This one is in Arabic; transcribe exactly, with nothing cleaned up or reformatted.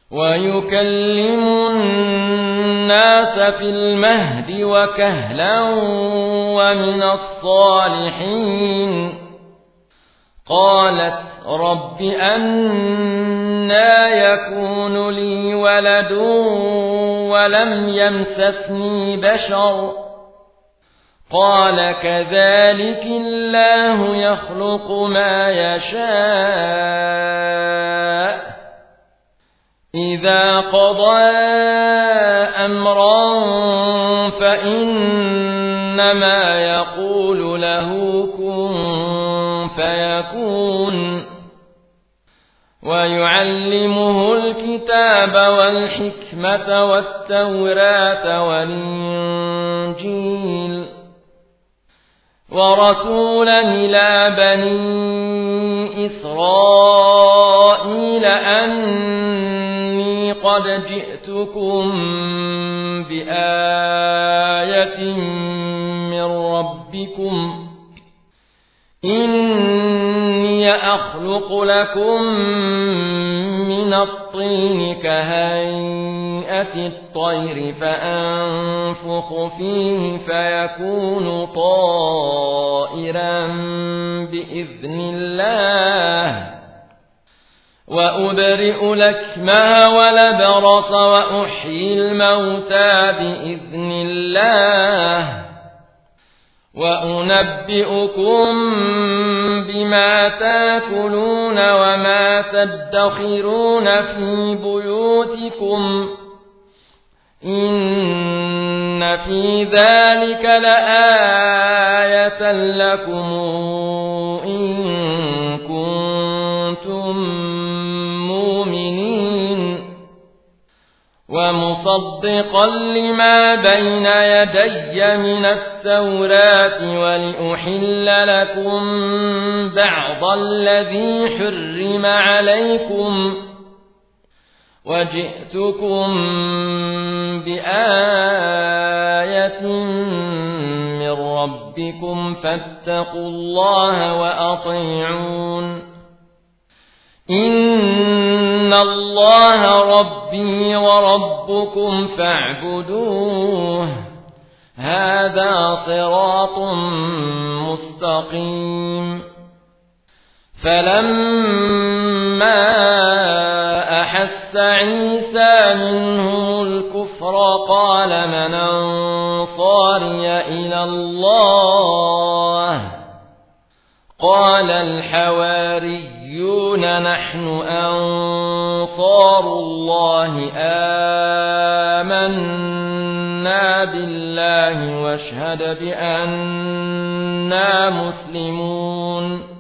ويكلم الناس في المهد وكهلا ومن الصالحين قالت رب أنى يكون لي ولد ولم يمسسني بشر قال كذلك الله يخلق ما يشاء إذا قضى أمرا فإنما يقول له كن فيكون ويعلمه الكتاب والحكمة والتوراة والإنجيل ورسولا إلى بني إسرائيل أني قد جئتكم بآية من ربكم إني أخلق لكم من الطين كهيئة الطير فأنفخ فيه فيكون طائرا بإذن الله وأبرئ الأكمه والأبرص وأحيي الموتى بإذن الله وأنبئكم بما تاكلون وما تدخرون في بيوتكم إن في ذلك لآية لكم إن كنتم مؤمنين ومصدقا لما بين يدي من التوراة ولأحل لكم بعض الذي حرم عليكم وجئتكم بآية من ربكم فاتقوا الله وأطيعون إن الله ربي وربكم فاعبدوه هذا صراط مستقيم فلما أحس عيسى منهم الكفر قال من أنصاري إلى الله قال الحواريون نحن أنصار الله آمنا بالله واشهد بأننا مسلمون